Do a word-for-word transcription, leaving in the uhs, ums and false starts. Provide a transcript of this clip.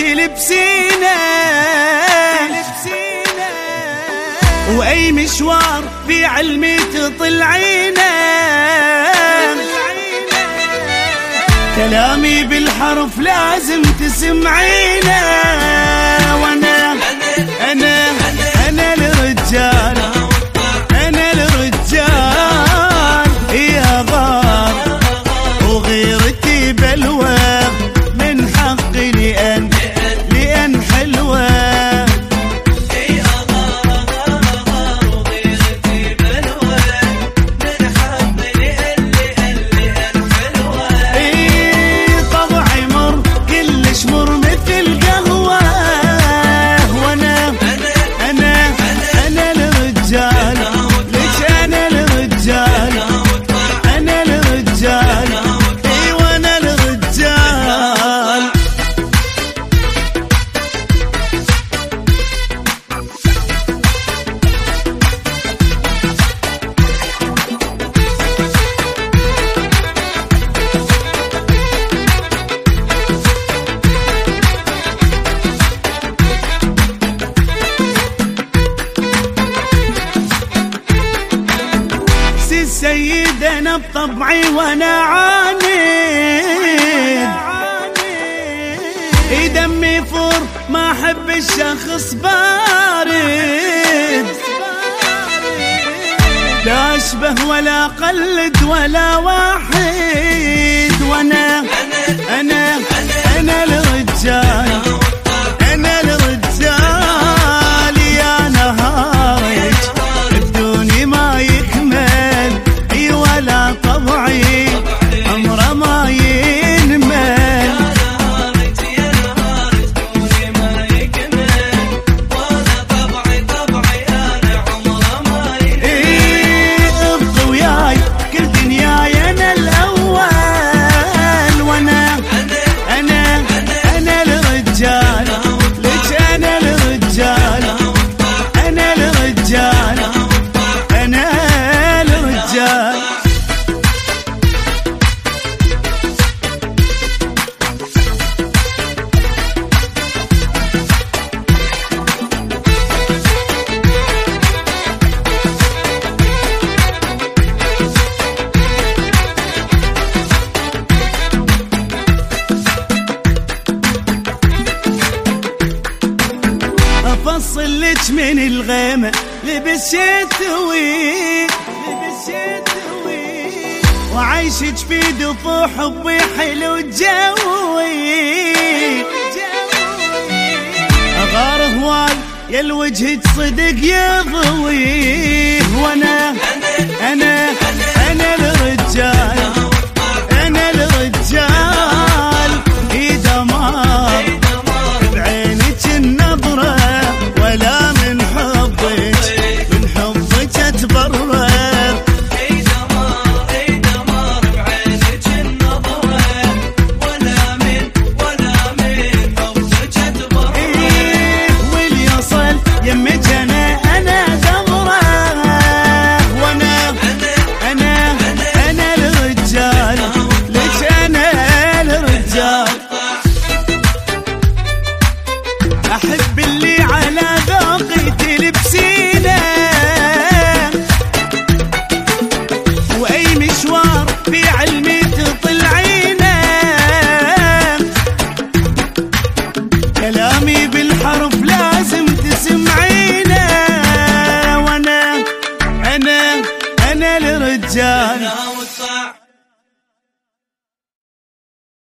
تلبسينا واي مشوار في علمي تطلعينا، كلامي بالحرف لازم تسمعينا. وانا انا انا الرجال، انا الرجال يا غار، وغيرتي بلوى من حقي لأن لأن حلوة. سيد أنا بطبعي وأنا عاند، دمي فور ما أحب الشخص بارد، لا أشبه ولا قلد ولا واحد. وأنا أنا أنا الرجال، أنا الرجال يا نهارك بدوني ما يكمل، ولا طبعي عمره ما ينمل. يا نهارك دوني ما يكمل، ولا طبعي طبعي انا عمره ما ينمل. ابقى وياي كل دنياي انا الاول، وانا انا انا الرجال، ليش انا الرجال، انا الرجال، انا الرجال. افصل لك من الغيمة لبس شتوي، لبس شتوي، وعايشك في دفوع حبي حلو جوي. اغار هواي يا الوجهك صدق يضوي. وانا انا